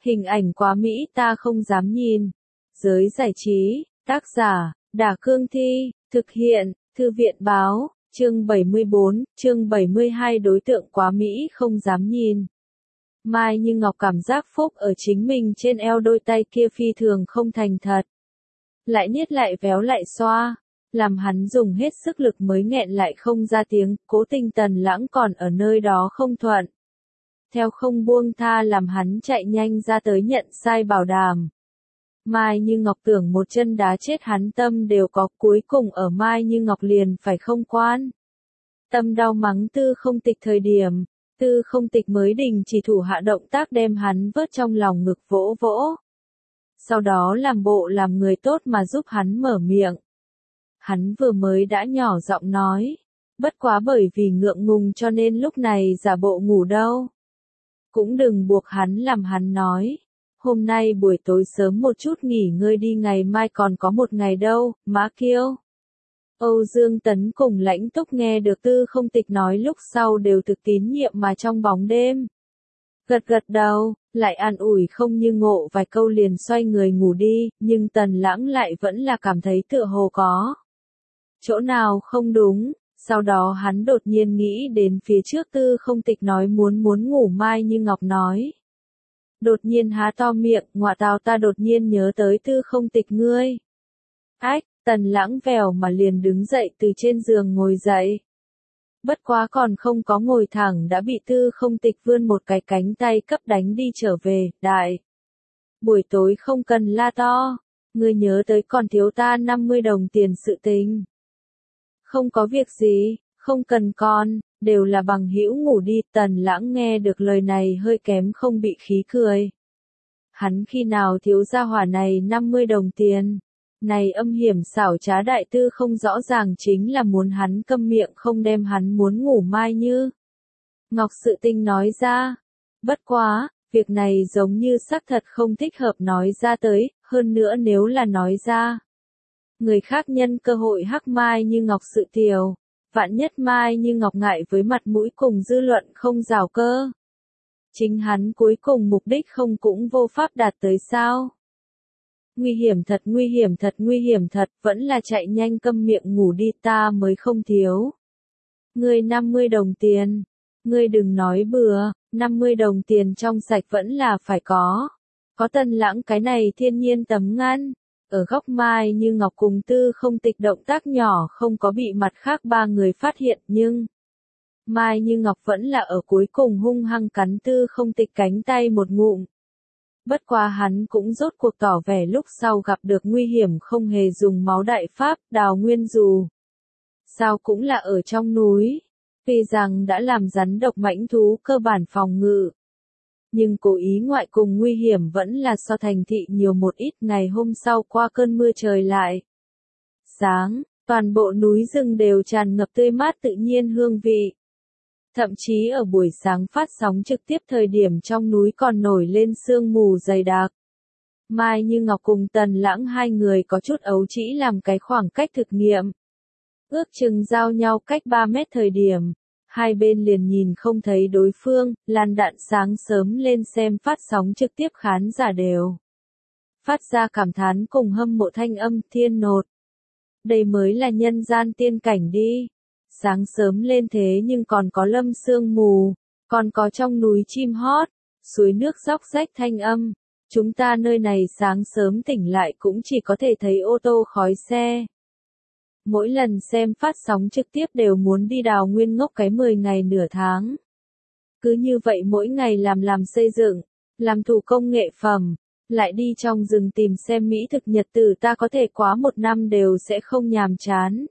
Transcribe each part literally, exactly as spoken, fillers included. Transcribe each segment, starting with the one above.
Hình ảnh quá mỹ ta không dám nhìn. Giới giải trí, tác giả, Đả Cương Thi, thực hiện, Thư viện Báo, chương bảy mươi bốn, chương bảy mươi hai đối tượng quá mỹ không dám nhìn. Mai Như Ngọc cảm giác phúc ở chính mình trên eo đôi tay kia phi thường không thành thật. Lại niết lại véo lại xoa, làm hắn dùng hết sức lực mới nghẹn lại không ra tiếng, cố tình Tần Lãng còn ở nơi đó không thuận. Theo không buông tha làm hắn chạy nhanh ra tới nhận sai bảo đảm. Mai Như Ngọc tưởng một chân đá chết hắn tâm đều có, cuối cùng ở Mai Như Ngọc liền phải không quan. Tâm đau mắng Tư Không Tịch thời điểm, Tư Không Tịch mới đình chỉ thủ hạ động tác đem hắn vớt trong lòng ngực vỗ vỗ. Sau đó làm bộ làm người tốt mà giúp hắn mở miệng. Hắn vừa mới đã nhỏ giọng nói, bất quá bởi vì ngượng ngùng cho nên lúc này giả bộ ngủ đâu. Cũng đừng buộc hắn làm hắn nói. Hôm nay buổi tối sớm một chút nghỉ ngơi đi, ngày mai còn có một ngày đâu, Mã Kiêu. Âu Dương Tấn cùng Lãnh Túc nghe được Tư Không Tịch nói lúc sau đều thực tín nhiệm mà trong bóng đêm. Gật gật đầu, lại an ủi không như ngộ vài câu liền xoay người ngủ đi, nhưng Tần Lãng lại vẫn là cảm thấy tựa hồ có chỗ nào không đúng. Sau đó hắn đột nhiên nghĩ đến phía trước Tư Không Tịch nói muốn muốn ngủ, Mai Như Ngọc nói. Đột nhiên há to miệng, ngọa tào, ta đột nhiên nhớ tới Tư Không Tịch ngươi. Ách, Tần Lãng vèo mà liền đứng dậy từ trên giường ngồi dậy. Bất quá còn không có ngồi thẳng đã bị Tư Không Tịch vươn một cái cánh tay cấp đánh đi trở về, đại. Buổi tối không cần la to, ngươi nhớ tới còn thiếu ta năm mươi đồng tiền sự tình. Không có việc gì, không cần con, đều là bằng hữu, ngủ đi. Tần Lãng nghe được lời này hơi kém không bị khí cười. Hắn khi nào thiếu gia hỏa này năm mươi đồng tiền? Này âm hiểm xảo trá đại tư không rõ ràng chính là muốn hắn câm miệng không đem hắn muốn ngủ Mai Như Ngọc sự tình nói ra. Bất quá, việc này giống như xác thật không thích hợp nói ra tới, hơn nữa nếu là nói ra. Người khác nhân cơ hội hắc Mai Như Ngọc sự tiểu, vạn nhất Mai Như Ngọc ngại với mặt mũi cùng dư luận không rào cơ. Chính hắn cuối cùng mục đích không cũng vô pháp đạt tới sao? Nguy hiểm thật, nguy hiểm thật, nguy hiểm thật, vẫn là chạy nhanh câm miệng ngủ đi, ta mới không thiếu. Ngươi năm mươi đồng tiền, ngươi đừng nói bừa, năm mươi đồng tiền trong sạch vẫn là phải có. Có Tần Lãng cái này thiên nhiên tấm ngăn. Ở góc Mai Như Ngọc cùng Tư Không Tịch động tác nhỏ không có bị mặt khác ba người phát hiện, nhưng Mai Như Ngọc vẫn là ở cuối cùng hung hăng cắn Tư Không Tịch cánh tay một ngụm. Bất quá hắn cũng rốt cuộc tỏ vẻ lúc sau gặp được nguy hiểm không hề dùng máu đại pháp, đào nguyên dù. Sao cũng là ở trong núi, tuy rằng đã làm rắn độc mãnh thú cơ bản phòng ngự. Nhưng cố ý ngoại cùng nguy hiểm vẫn là so thành thị nhiều một ít. Ngày hôm sau qua cơn mưa trời lại sáng, toàn bộ núi rừng đều tràn ngập tươi mát tự nhiên hương vị. Thậm chí ở buổi sáng phát sóng trực tiếp thời điểm trong núi còn nổi lên sương mù dày đặc. Mai Như Ngọc cùng Tần Lãng hai người có chút ấu trĩ làm cái khoảng cách thực nghiệm. Ước chừng giao nhau cách ba mét thời điểm. Hai bên liền nhìn không thấy đối phương, làn đạn sáng sớm lên xem phát sóng trực tiếp khán giả đều phát ra cảm thán cùng hâm mộ thanh âm, thiên nột. Đây mới là nhân gian tiên cảnh đi. Sáng sớm lên thế nhưng còn có lâm sương mù, còn có trong núi chim hót, suối nước róc rách thanh âm. Chúng ta nơi này sáng sớm tỉnh lại cũng chỉ có thể thấy ô tô khói xe. Mỗi lần xem phát sóng trực tiếp đều muốn đi đào nguyên ngốc cái mười ngày nửa tháng. Cứ như vậy mỗi ngày làm làm xây dựng, làm thủ công nghệ phẩm, lại đi trong rừng tìm xem mỹ thực nhật tử, ta có thể quá một năm đều sẽ không nhàm chán.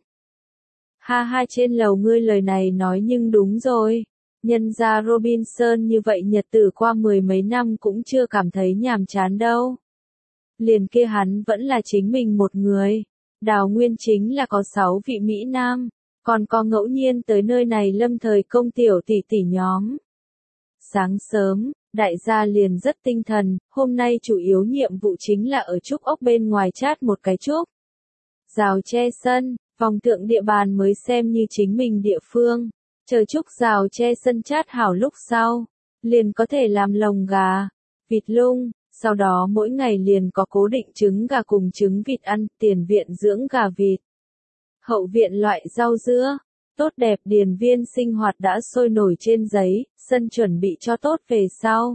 Ha ha, trên lầu ngươi lời này nói nhưng đúng rồi. Nhân gia Robinson như vậy nhật tử qua mười mấy năm cũng chưa cảm thấy nhàm chán đâu. Liền kia hắn vẫn là chính mình một người. Đào nguyên chính là có sáu vị Mỹ Nam, còn có ngẫu nhiên tới nơi này lâm thời công tiểu tỷ tỷ nhóm. Sáng sớm, đại gia liền rất tinh thần, hôm nay chủ yếu nhiệm vụ chính là ở trúc ốc bên ngoài chát một cái trúc. Rào che sân, vòng thượng địa bàn mới xem như chính mình địa phương. Chờ trúc rào che sân chát hảo lúc sau, liền có thể làm lồng gà, vịt lung, Sau đó mỗi ngày liền có cố định trứng gà cùng trứng vịt ăn, tiền viện dưỡng gà vịt. Hậu viện loại rau dưa, tốt đẹp điền viên sinh hoạt đã sôi nổi trên giấy, sân chuẩn bị cho tốt về sau.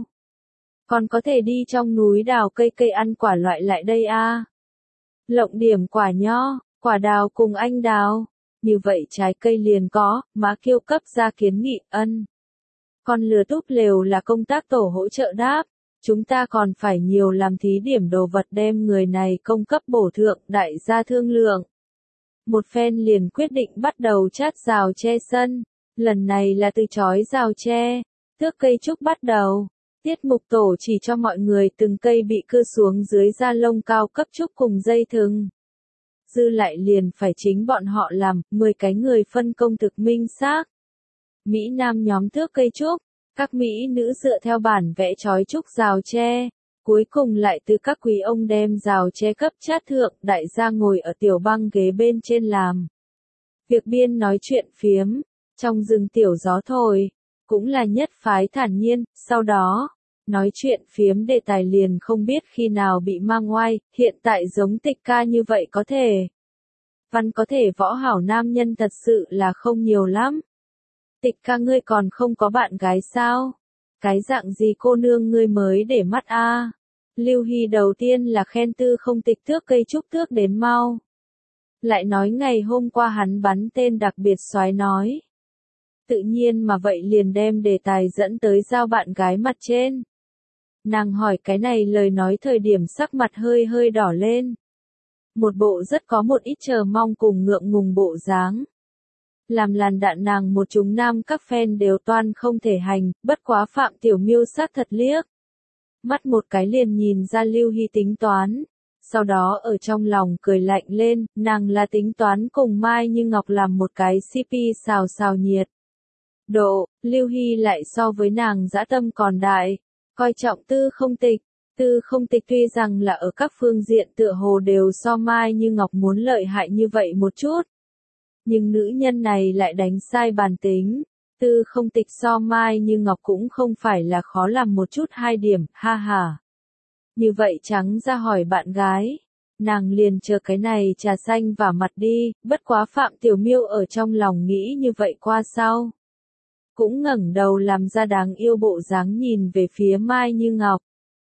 Còn có thể đi trong núi đào cây cây ăn quả loại lại đây a. Lộng điểm quả nho, quả đào cùng anh đào. Như vậy trái cây liền có, má Kiêu cấp ra kiến nghị ân. Còn lừa túp lều là công tác tổ hỗ trợ đáp. Chúng ta còn phải nhiều làm thí điểm đồ vật đem người này công cấp bổ thượng đại gia thương lượng. Một phen liền quyết định bắt đầu chát rào che sân. Lần này là từ chói rào tre, tước cây trúc bắt đầu. Tiết mục tổ chỉ cho mọi người từng cây bị cưa xuống dưới da lông cao cấp trúc cùng dây thừng. Dư lại liền phải chính bọn họ làm, mười cái người phân công thực minh xác. Mỹ Nam nhóm tước cây trúc, các Mỹ nữ dựa theo bản vẽ chói trúc rào tre. Cuối cùng lại từ các quý ông đem rào che cấp chát thượng, đại gia ngồi ở tiểu băng ghế bên trên làm. Việc biên nói chuyện phiếm, trong rừng tiểu gió thổi, cũng là nhất phái thản nhiên, sau đó, nói chuyện phiếm đề tài liền không biết khi nào bị mang ngoai, hiện tại giống Tịch ca như vậy có thể. Văn có thể võ hảo nam nhân thật sự là không nhiều lắm. Tịch ca ngươi còn không có bạn gái sao? Cái dạng gì cô nương ngươi mới để mắt a? Lưu Hy đầu tiên là khen Tư Không Tịch tước cây trúc tước đến mau. Lại nói ngày hôm qua hắn bắn tên đặc biệt soái nói. Tự nhiên mà vậy liền đem đề tài dẫn tới giao bạn gái mặt trên. Nàng hỏi cái này lời nói thời điểm sắc mặt hơi hơi đỏ lên. Một bộ rất có một ít chờ mong cùng ngượng ngùng bộ dáng. Làm làn đạn nàng một chúng nam các fan đều toan không thể hành, bất quá Phạm Tiểu Miêu sát thật liếc. Mắt một cái liền nhìn ra Lưu Hy tính toán. Sau đó ở trong lòng cười lạnh lên, nàng là tính toán cùng Mai Như Ngọc làm một cái xê pê xào xào nhiệt. Độ, Lưu Hy lại so với nàng dã tâm còn đại, coi trọng Tư Không Tịch. Tư Không Tịch tuy rằng là ở các phương diện tựa hồ đều so Mai Như Ngọc muốn lợi hại như vậy một chút. Nhưng nữ nhân này lại đánh sai bản tính. Tư Không Tịch so Mai Như Ngọc cũng không phải là khó làm một chút hai điểm, ha ha. Như vậy trắng ra hỏi bạn gái. Nàng liền chờ cái này trà xanh vào mặt đi, bất quá Phạm Tiểu Miêu ở trong lòng nghĩ như vậy qua sau. Cũng ngẩng đầu làm ra đáng yêu bộ dáng nhìn về phía Mai Như Ngọc.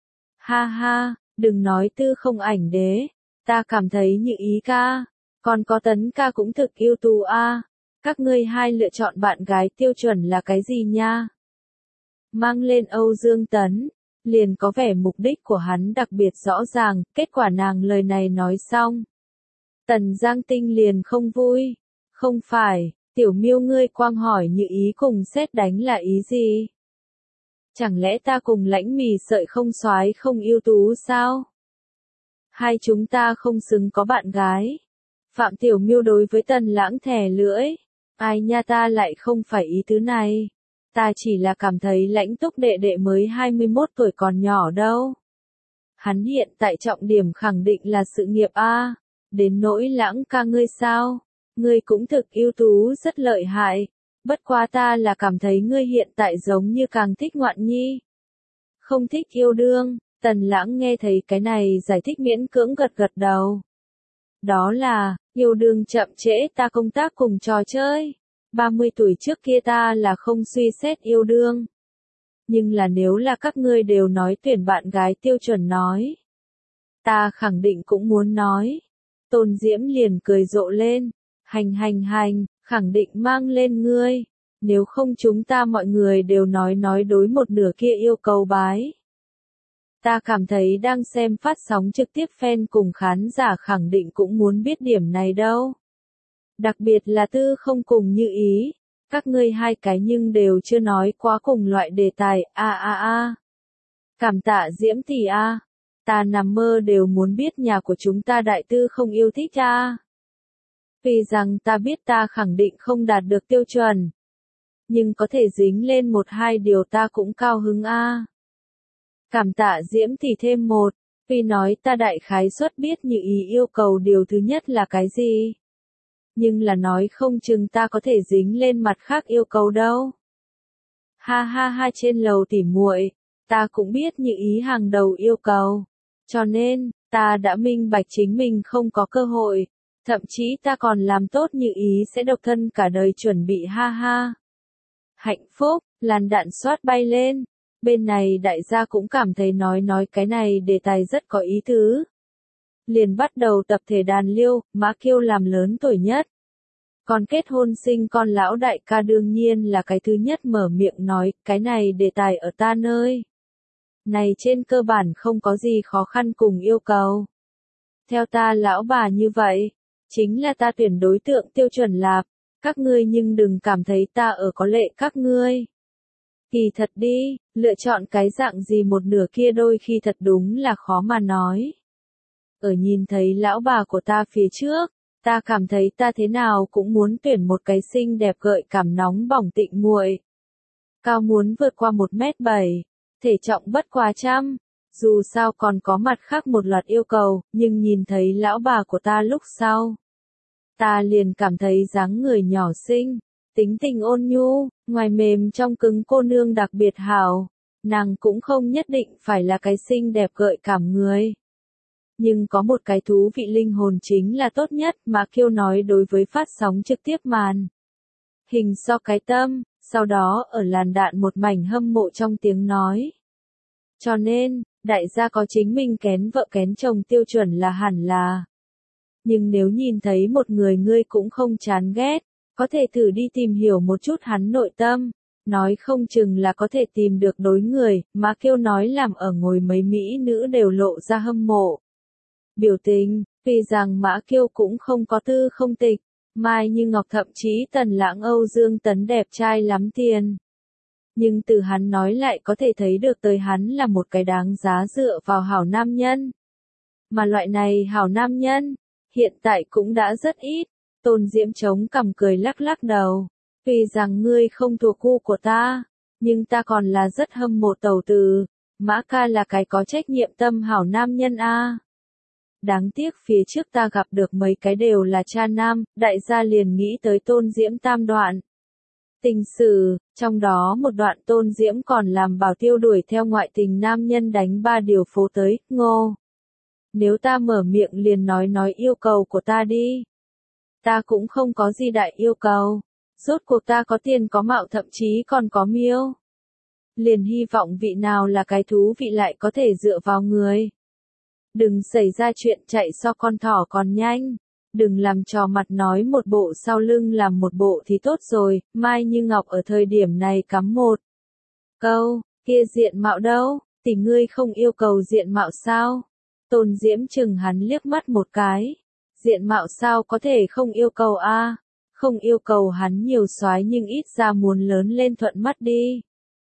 Ha ha, đừng nói Tư Không ảnh đế, ta cảm thấy như ý ca, còn có Tấn ca cũng thực yêu tú a. Các ngươi hai lựa chọn bạn gái tiêu chuẩn là cái gì nha? Mang lên Âu Dương Tấn, liền có vẻ mục đích của hắn đặc biệt rõ ràng, kết quả nàng lời này nói xong. Tần Giang Tinh liền không vui, không phải, Tiểu Miêu ngươi quang hỏi như ý cùng xét đánh là ý gì? Chẳng lẽ ta cùng Lãnh Mì Sợi không soái không yêu tú sao? Hai chúng ta không xứng có bạn gái. Phạm Tiểu Miêu đối với Tần Lãng thè lưỡi. Ai nha ta lại không phải ý tứ này. Ta chỉ là cảm thấy Lãnh Túc đệ đệ mới hai mươi mốt tuổi còn nhỏ đâu. Hắn hiện tại trọng điểm khẳng định là sự nghiệp a. Đến nỗi Lãng ca ngươi sao? Ngươi cũng thực ưu tú rất lợi hại. Bất quá ta là cảm thấy ngươi hiện tại giống như càng thích ngoạn nhi. Không thích yêu đương. Tần Lãng nghe thấy cái này giải thích miễn cưỡng gật gật đầu. Đó là, yêu đương chậm trễ ta công tác cùng trò chơi. ba mươi tuổi trước kia ta là không suy xét yêu đương. Nhưng là nếu là các ngươi đều nói tuyển bạn gái tiêu chuẩn nói. Ta khẳng định cũng muốn nói. Tôn Diễm liền cười rộ lên. Hành hành hành, khẳng định mang lên ngươi. Nếu không chúng ta mọi người đều nói nói đối một nửa kia yêu cầu bái. Ta cảm thấy đang xem phát sóng trực tiếp fan cùng khán giả khẳng định cũng muốn biết điểm này đâu. Đặc biệt là Tư Không cùng Như Ý. Các ngươi hai cái nhưng đều chưa nói quá cùng loại đề tài, a a a. Cảm tạ Diễm tỷ a. Ta nằm mơ đều muốn biết nhà của chúng ta đại Tư Không yêu thích a. Vì rằng ta biết ta khẳng định không đạt được tiêu chuẩn. Nhưng có thể dính lên một hai điều ta cũng cao hứng a. Cảm tạ Diễm tỷ thêm một, vì nói ta đại khái suất biết Như Ý yêu cầu điều thứ nhất là cái gì. Nhưng là nói không chừng ta có thể dính lên mặt khác yêu cầu đâu. Ha ha ha trên lầu tỉ muội, Ta cũng biết Như Ý hàng đầu yêu cầu. Cho nên, ta đã minh bạch chính mình không có cơ hội. Thậm chí ta còn làm tốt Như Ý sẽ độc thân cả đời chuẩn bị ha ha. Hạnh phúc, làn đạn xoát bay lên. Bên này đại gia cũng cảm thấy nói nói cái này đề tài rất có ý tứ. Liền bắt đầu tập thể đàn liêu, Mã Kiêu làm lớn tuổi nhất. Còn kết hôn sinh con lão đại ca đương nhiên là cái thứ nhất mở miệng nói, cái này đề tài ở ta nơi. Này trên cơ bản không có gì khó khăn cùng yêu cầu. Theo ta lão bà như vậy, chính là ta tuyển đối tượng tiêu chuẩn lạp, các ngươi nhưng đừng cảm thấy ta ở có lệ các ngươi. Kỳ thật đi, lựa chọn cái dạng gì một nửa kia đôi khi thật đúng là khó mà nói. Ở nhìn thấy lão bà của ta phía trước, ta cảm thấy ta thế nào cũng muốn tuyển một cái xinh đẹp gợi cảm nóng bỏng tịnh muội. Cao muốn vượt qua một mét bảy, thể trọng bất quá trăm, dù sao còn có mặt khác một loạt yêu cầu, nhưng nhìn thấy lão bà của ta lúc sau. Ta liền cảm thấy dáng người nhỏ xinh, tính tình ôn nhu, ngoài mềm trong cứng cô nương đặc biệt hảo, nàng cũng không nhất định phải là cái xinh đẹp gợi cảm người. Nhưng có một cái thú vị linh hồn chính là tốt nhất mà Kiêu nói đối với phát sóng trực tiếp màn. Hình so cái tâm, sau đó ở làn đạn một mảnh hâm mộ trong tiếng nói. Cho nên, đại gia có chính mình kén vợ kén chồng tiêu chuẩn là hẳn là. Nhưng nếu nhìn thấy một người ngươi cũng không chán ghét, có thể thử đi tìm hiểu một chút hắn nội tâm, nói không chừng là có thể tìm được đối người, mà Kiêu nói làm ở ngồi mấy mỹ nữ đều lộ ra hâm mộ. Biểu tình, vì rằng Mã Kiêu cũng không có tư không tịch, Mai Như Ngọc thậm chí Tần Lãng Âu Dương Tấn đẹp trai lắm tiền. Nhưng từ hắn nói lại có thể thấy được tới hắn là một cái đáng giá dựa vào hảo nam nhân. Mà loại này hảo nam nhân, hiện tại cũng đã rất ít. Tôn Diễm chống cằm cười lắc lắc đầu. Vì rằng ngươi không thuộc gu của ta, nhưng ta còn là rất hâm mộ Tẩu Từ. Mã ca là cái có trách nhiệm tâm hảo nam nhân a. Đáng tiếc phía trước ta gặp được mấy cái đều là cha nam, đại gia liền nghĩ tới Tôn Diễm tam đoạn. Tình sử, trong đó một đoạn Tôn Diễm còn làm Bảo Tiêu đuổi theo ngoại tình nam nhân đánh ba điều phố tới, ngô. Nếu ta mở miệng liền nói nói yêu cầu của ta đi. Ta cũng không có gì đại yêu cầu. Rốt cuộc ta có tiền có mạo thậm chí còn có miêu. Liền hy vọng vị nào là cái thú vị lại có thể dựa vào người. Đừng xảy ra chuyện chạy so con thỏ còn nhanh. Đừng làm trò mặt nói một bộ sau lưng làm một bộ thì tốt rồi. Mai Như Ngọc ở thời điểm này cắm một câu, kia diện mạo đâu, thì ngươi không yêu cầu diện mạo sao? Tôn Diễm chừng hắn liếc mắt một cái. Diện mạo sao có thể không yêu cầu a? Không yêu cầu hắn nhiều soái nhưng ít ra muốn lớn lên thuận mắt đi.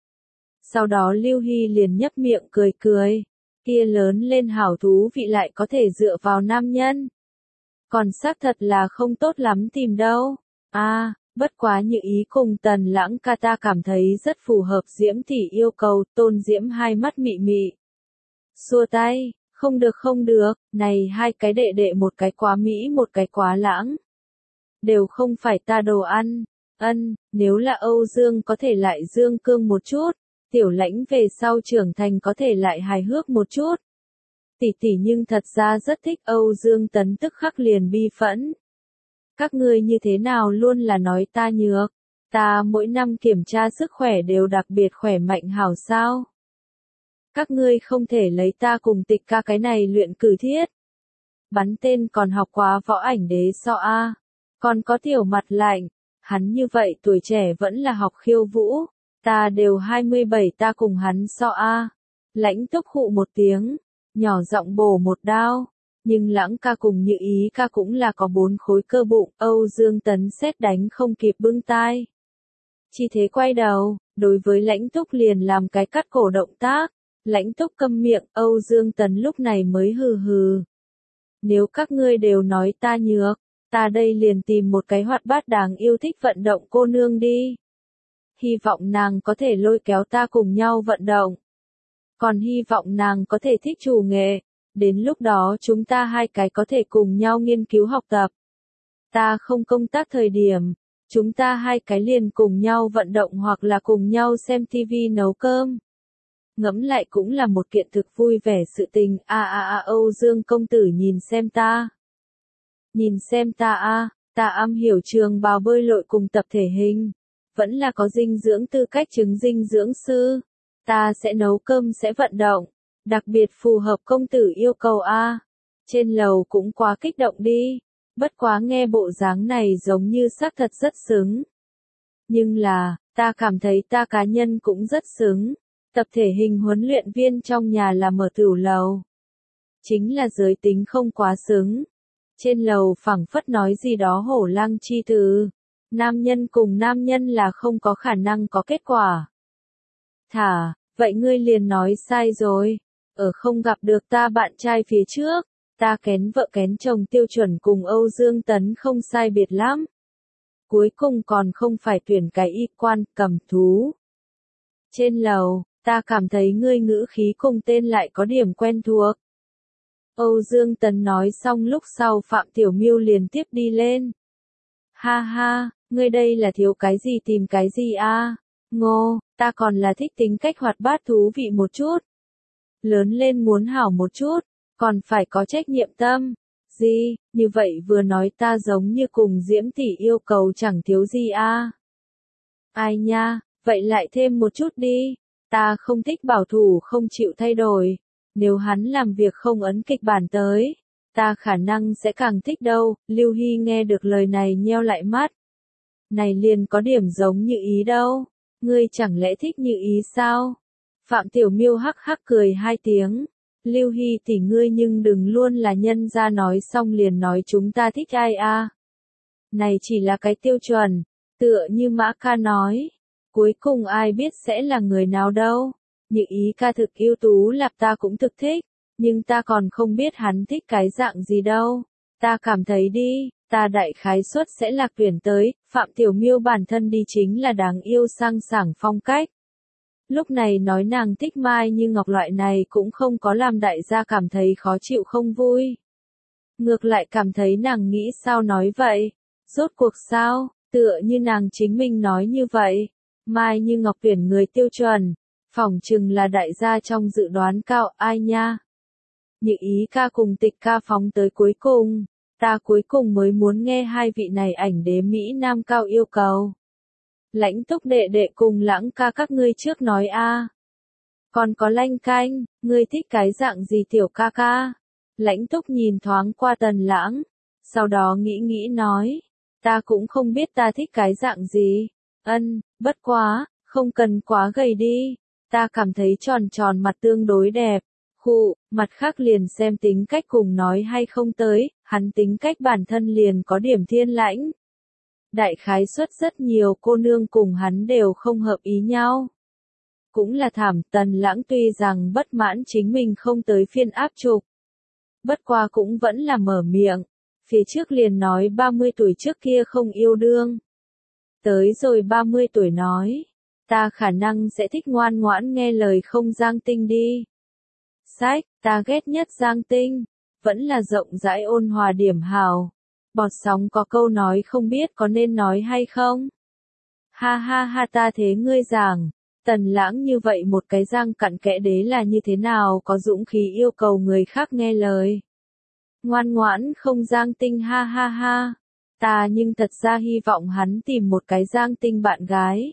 Sau đó Lưu Hy liền nhấp miệng cười cười. Kia lớn lên hảo thú vị lại có thể dựa vào nam nhân. Còn xác thật là không tốt lắm tìm đâu. A, bất quá Như Ý cùng Tần Lãng ca ta cảm thấy rất phù hợp Diễm tỷ yêu cầu. Tôn Diễm hai mắt mị mị. Xua tay, không được không được, này hai cái đệ đệ một cái quá mỹ một cái quá lãng. Đều không phải ta đồ ăn. Ân, nếu là Âu Dương có thể lại dương cương một chút. Tiểu Lãnh về sau trưởng thành có thể lại hài hước một chút. Tỷ tỷ nhưng thật ra rất thích Âu Dương Tấn tức khắc liền bi phẫn. Các ngươi như thế nào luôn là nói ta nhược. Ta mỗi năm kiểm tra sức khỏe đều đặc biệt khỏe mạnh hảo sao. Các ngươi không thể lấy ta cùng Tịch ca cái này luyện cử thiết. Bắn tên còn học quá võ ảnh đế so a. Còn có tiểu mặt lạnh. Hắn như vậy tuổi trẻ vẫn là học khiêu vũ. Ta đều hai mươi bảy ta cùng hắn so a. Lãnh Túc hụ một tiếng, nhỏ giọng bổ một đao. Nhưng Lãng ca cùng Như Ý ca cũng là có bốn khối cơ bụng. Âu Dương Tấn xét đánh không kịp bưng tai. Chi thế quay đầu, đối với Lãnh Túc liền làm cái cắt cổ động tác. Lãnh Túc câm miệng, Âu Dương Tấn lúc này mới hừ hừ. Nếu các ngươi đều nói ta nhược, ta đây liền tìm một cái hoạt bát đáng yêu thích vận động cô nương đi. Hy vọng nàng có thể lôi kéo ta cùng nhau vận động. Còn hy vọng nàng có thể thích chủ nghệ. Đến lúc đó chúng ta hai cái có thể cùng nhau nghiên cứu học tập. Ta không công tác thời điểm. Chúng ta hai cái liền cùng nhau vận động hoặc là cùng nhau xem tivi nấu cơm. Ngẫm lại cũng là một kiện thực vui vẻ sự tình, a a a Âu Dương công tử nhìn xem ta. Nhìn xem ta a, ta am hiểu trường bào bơi lội cùng tập thể hình, vẫn là có dinh dưỡng tư cách chứng dinh dưỡng sư. Ta sẽ nấu cơm sẽ vận động, đặc biệt phù hợp công tử yêu cầu a. Trên lầu cũng quá kích động đi, bất quá nghe bộ dáng này giống như xác thật rất xứng. Nhưng là, ta cảm thấy ta cá nhân cũng rất xứng. Tập thể hình huấn luyện viên trong nhà là mở tửu lầu. Chính là giới tính không quá xứng. Trên lầu phảng phất nói gì đó hổ lăng chi từ. Nam nhân cùng nam nhân là không có khả năng có kết quả. Thả, vậy ngươi liền nói sai rồi. Ở không gặp được ta bạn trai phía trước, ta kén vợ kén chồng tiêu chuẩn cùng Âu Dương Tấn không sai biệt lắm. Cuối cùng còn không phải tuyển cái y quan cầm thú. Trên lầu, ta cảm thấy ngươi ngữ khí cùng tên lại có điểm quen thuộc. Âu Dương Tấn nói xong lúc sau Phạm Tiểu Miêu liền tiếp đi lên. Ha ha, ngươi đây là thiếu cái gì tìm cái gì a? Ngô, ta còn là thích tính cách hoạt bát thú vị một chút. Lớn lên muốn hảo một chút, còn phải có trách nhiệm tâm. Gì, như vậy vừa nói ta giống như cùng Diễm tỷ yêu cầu chẳng thiếu gì a. Ai nha, vậy lại thêm một chút đi. Ta không thích bảo thủ không chịu thay đổi. Nếu hắn làm việc không ấn kịch bản tới, ta khả năng sẽ càng thích đâu. Lưu Hy nghe được lời này nheo lại mắt. Này liền có điểm giống Như Ý đâu. Ngươi chẳng lẽ thích Như Ý sao? Phạm Tiểu Miêu hắc hắc cười hai tiếng. Lưu Hy tỷ ngươi nhưng đừng luôn là nhân ra nói xong liền nói chúng ta thích ai a. Này chỉ là cái tiêu chuẩn, tựa như Mã ca nói. Cuối cùng ai biết sẽ là người nào đâu. Như Ý ca thực ưu tú là ta cũng thực thích, nhưng ta còn không biết hắn thích cái dạng gì đâu. Ta cảm thấy đi, ta đại khái suất sẽ lạc tuyển tới, Phạm Tiểu Miêu bản thân đi chính là đáng yêu sang sảng phong cách. Lúc này nói nàng thích Mai Như Ngọc loại này cũng không có làm đại gia cảm thấy khó chịu không vui. Ngược lại cảm thấy nàng nghĩ sao nói vậy, rốt cuộc sao, tựa như nàng chính mình nói như vậy. Mai Như Ngọc tuyển người tiêu chuẩn, phỏng chừng là đại gia trong dự đoán cao ai nha. Như Ý ca cùng Tịch ca phóng tới cuối cùng, ta cuối cùng mới muốn nghe hai vị này ảnh đế Mỹ Nam cao yêu cầu. Lãnh Túc đệ đệ cùng Lãng ca các ngươi trước nói a. Còn có Lanh Canh, ngươi thích cái dạng gì tiểu ca ca? Lãnh Túc nhìn thoáng qua Tần Lãng, sau đó nghĩ nghĩ nói, ta cũng không biết ta thích cái dạng gì. Ân, bất quá, không cần quá gầy đi, ta cảm thấy tròn tròn mặt tương đối đẹp. Khụ, mặt khác liền xem tính cách cùng nói hay không tới, hắn tính cách bản thân liền có điểm thiên lãnh. Đại khái suất rất nhiều cô nương cùng hắn đều không hợp ý nhau. Cũng là thảm, Tần Lãng tuy rằng bất mãn chính mình không tới phiên áp trục. Bất qua cũng vẫn là mở miệng, phía trước liền nói ba mươi tuổi trước kia không yêu đương. Tới rồi ba mươi tuổi nói, ta khả năng sẽ thích ngoan ngoãn nghe lời không Giang Tinh đi. Sách, ta ghét nhất Giang Tinh, vẫn là rộng rãi ôn hòa điểm hào. Bọt sóng có câu nói không biết có nên nói hay không? Ha ha ha ta thế ngươi giảng, Tần Lãng như vậy một cái Giang cặn kẽ đế là như thế nào có dũng khí yêu cầu người khác nghe lời. Ngoan ngoãn không Giang Tinh ha ha ha. Ta nhưng thật ra hy vọng hắn tìm một cái Giang Tinh bạn gái.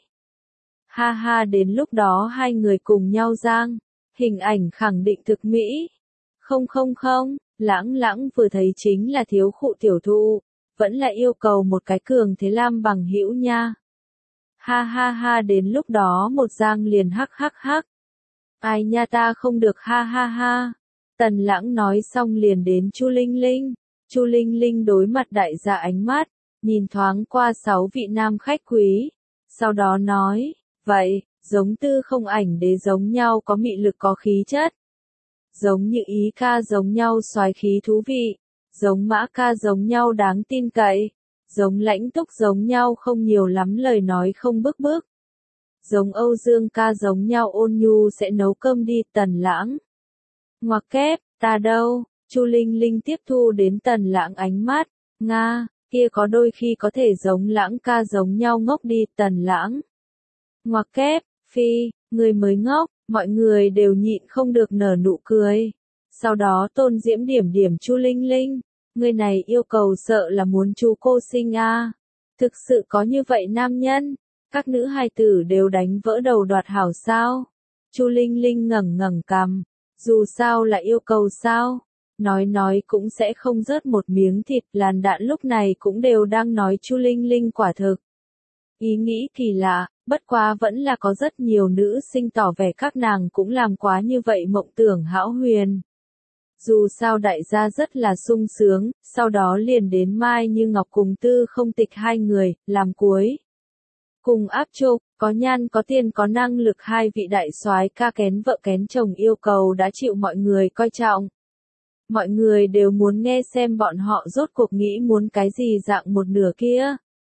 Ha ha đến lúc đó hai người cùng nhau Giang, hình ảnh khẳng định thực mỹ. Không không không, Lãng Lãng vừa thấy chính là thiếu khụ tiểu thụ, vẫn là yêu cầu một cái cường thế lam bằng hữu nha. Ha ha ha đến lúc đó một Giang liền hắc hắc hắc. Ai nha ta không được ha ha ha. Tần Lãng nói xong liền đến Chu Linh Linh. Chu Linh Linh đối mặt đại gia ánh mắt, nhìn thoáng qua sáu vị nam khách quý, sau đó nói, vậy, giống Tư Không ảnh đế giống nhau có mị lực có khí chất. Giống Như Ý ca giống nhau soái khí thú vị, giống Mã ca giống nhau đáng tin cậy, giống Lãnh Túc giống nhau không nhiều lắm lời nói không bức bức. Giống Âu Dương ca giống nhau ôn nhu sẽ nấu cơm đi. Tần Lãng. Ngoặc kép, ta đâu? Chu Linh Linh tiếp thu đến Tần Lãng ánh mắt, Nga, kia có đôi khi có thể giống Lãng ca giống nhau ngốc đi. Tần Lãng. Ngoặc kép, phi, người mới ngốc, Mọi người đều nhịn không được nở nụ cười. Sau đó Tôn Diễm điểm điểm Chu Linh Linh, người này yêu cầu sợ là muốn chú cô sinh a. À. Thực sự có như vậy nam nhân, các nữ hài tử đều đánh vỡ đầu đoạt hảo sao? Chu Linh Linh ngẩng ngẩng cằm, dù sao là yêu cầu sao? Nói nói cũng sẽ không rớt một miếng thịt, làn đạn lúc này cũng đều đang nói Chu Linh Linh quả thực. Ý nghĩ kỳ lạ, bất quá vẫn là có rất nhiều nữ sinh tỏ vẻ các nàng cũng làm quá như vậy mộng tưởng hão huyền. Dù sao đại gia rất là sung sướng, sau đó liền đến Mai Như Ngọc cùng Tư Không Tịch hai người, làm cuối. Cùng áp chụp, có nhan có tiền có năng lực hai vị đại soái ca kén vợ kén chồng yêu cầu đã chịu mọi người coi trọng. Mọi người đều muốn nghe xem bọn họ rốt cuộc nghĩ muốn cái gì dạng một nửa kia.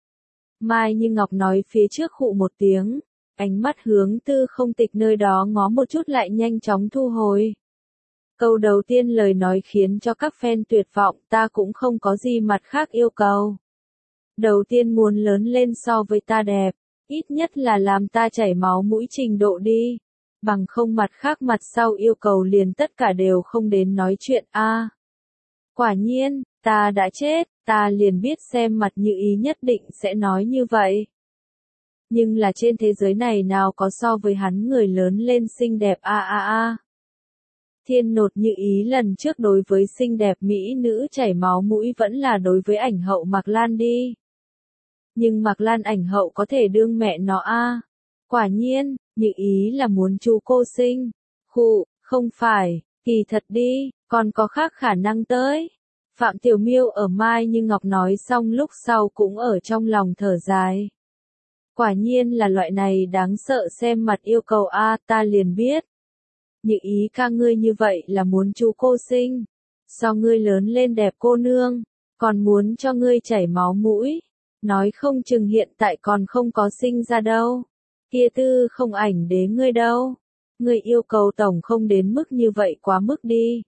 Mai Như Ngọc nói phía trước khụ một tiếng, ánh mắt hướng Tư Không Tịch nơi đó ngó một chút lại nhanh chóng thu hồi. Câu đầu tiên lời nói khiến cho các fan tuyệt vọng, ta cũng không có gì mặt khác yêu cầu. Đầu tiên muốn lớn lên so với ta đẹp, ít nhất là làm ta chảy máu mũi trình độ đi. Bằng không mặt khác mặt sau yêu cầu liền tất cả đều không đến nói chuyện a. À, quả nhiên, ta đã chết, ta liền biết xem mặt Như Ý nhất định sẽ nói như vậy. Nhưng là trên thế giới này nào có so với hắn người lớn lên xinh đẹp a a a. Thiên nột Như Ý lần trước đối với xinh đẹp mỹ nữ chảy máu mũi vẫn là đối với ảnh hậu Mạc Lan đi. Nhưng Mạc Lan ảnh hậu có thể đương mẹ nó a. À. Quả nhiên, Như Ý là muốn chú cô sinh. Khụ, không phải, kỳ thật đi, còn có khác khả năng tới. Phạm Tiểu Miêu ở Mai Như Ngọc nói xong lúc sau cũng ở trong lòng thở dài. Quả nhiên là loại này đáng sợ xem mặt yêu cầu a, à, ta liền biết. Như Ý ca ngươi như vậy là muốn chú cô sinh. So ngươi lớn lên đẹp cô nương, còn muốn cho ngươi chảy máu mũi. Nói không chừng hiện tại còn không có sinh ra đâu. Kia Tư Không ảnh đế ngươi đâu. Ngươi yêu cầu tổng không đến mức như vậy quá mức đi.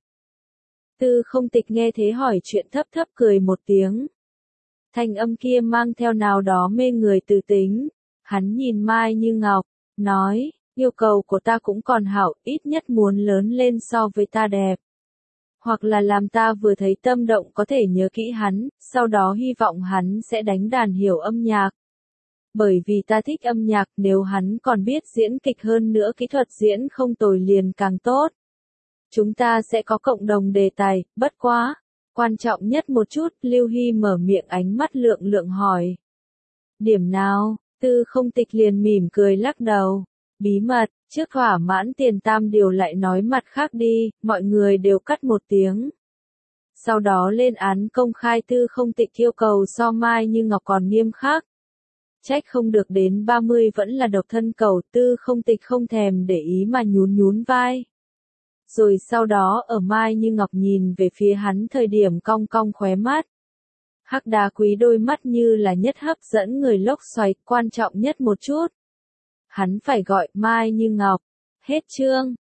Tư Không Tịch nghe thế hỏi chuyện thấp thấp cười một tiếng. Thanh âm kia mang theo nào đó mê người từ tính. Hắn nhìn Mai Như Ngọc, nói, yêu cầu của ta cũng còn hảo, ít nhất muốn lớn lên so với ta đẹp. Hoặc là làm ta vừa thấy tâm động có thể nhớ kỹ hắn, sau đó hy vọng hắn sẽ đánh đàn hiểu âm nhạc. Bởi vì ta thích âm nhạc, nếu hắn còn biết diễn kịch hơn nữa kỹ thuật diễn không tồi liền càng tốt. Chúng ta sẽ có cộng đồng đề tài, bất quá. Quan trọng nhất một chút, Lưu Hy mở miệng ánh mắt lượng lượng hỏi. Điểm nào, Tư Không Tịch liền mỉm cười lắc đầu. Bí mật, trước thỏa mãn tiền tam điều lại nói mặt khác đi, mọi người đều cắt một tiếng. Sau đó lên án công khai Tư Không Tịch yêu cầu so Mai Như Ngọc còn nghiêm khắc. Trách không được đến ba mươi vẫn là độc thân cầu, Tư Không Tịch không thèm để ý mà nhún nhún vai. Rồi sau đó ở Mai Như Ngọc nhìn về phía hắn thời điểm cong cong khóe mắt. Hắc đá quý đôi mắt như là nhất hấp dẫn người lốc xoáy, quan trọng nhất một chút. Hắn phải gọi Mai Như Ngọc. Hết chương.